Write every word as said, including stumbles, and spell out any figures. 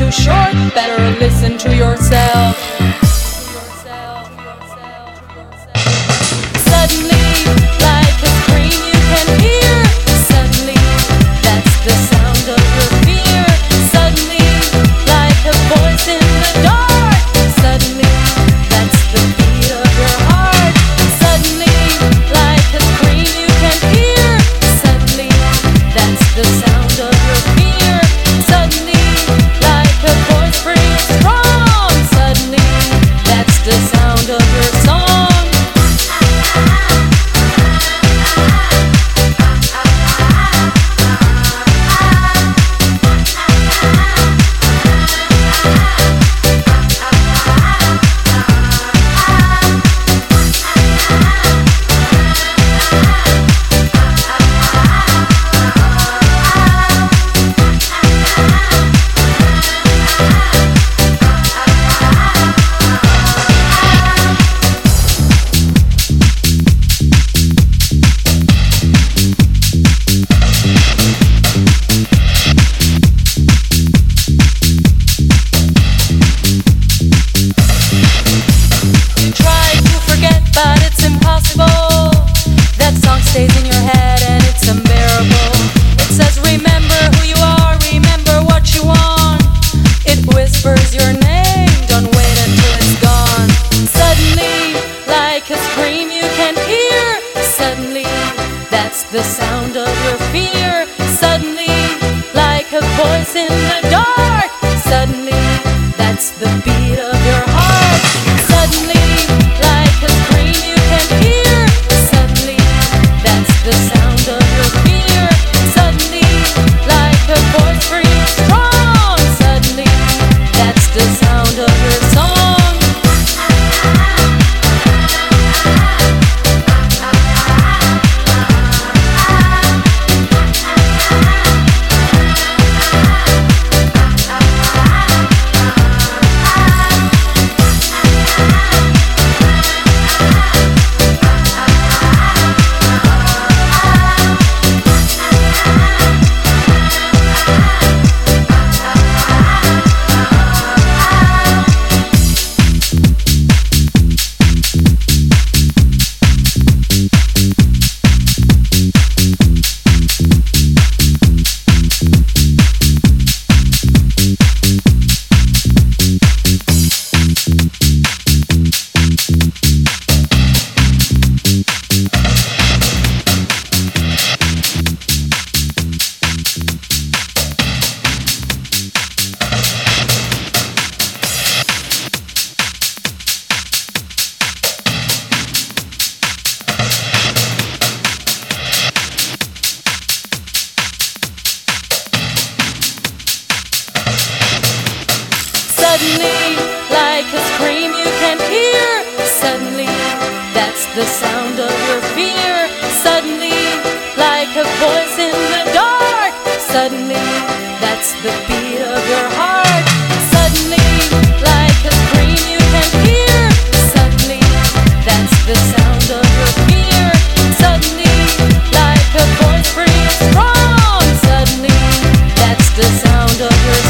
too short, better listen to yourself. Suddenly, like a scream you can hear. Suddenly, that's the sound of your fear. Suddenly, like a voice in the dark. Suddenly, that's the beat of your heart. Suddenly, like a scream you can hear. Suddenly, that's the sound of your fear. Suddenly, like a voice free and strong. Suddenly, that's the sound of your song. Stays in your head and it's unbearable. It says remember who you are, remember what you want. It whispers your name, don't wait until it's gone. Suddenly, like a scream you can hear. Suddenly, that's the sound of your fear. Suddenly, like a voice in the dark. Suddenly, that's the beat of your heart. Suddenly, like a scream you can hear. Suddenly, that's the sound of your fear. Suddenly, like a voice free and strong. Suddenly, that's the sound of your song. Suddenly, like a scream you can hear. Suddenly, that's the sound of your fear. Suddenly, like a voice in the dark. Suddenly, that's the beat of your heart. Suddenly, like a scream you can hear. Suddenly, that's the sound of your fear. Suddenly, like a voice free and strong. Suddenly, that's the sound of your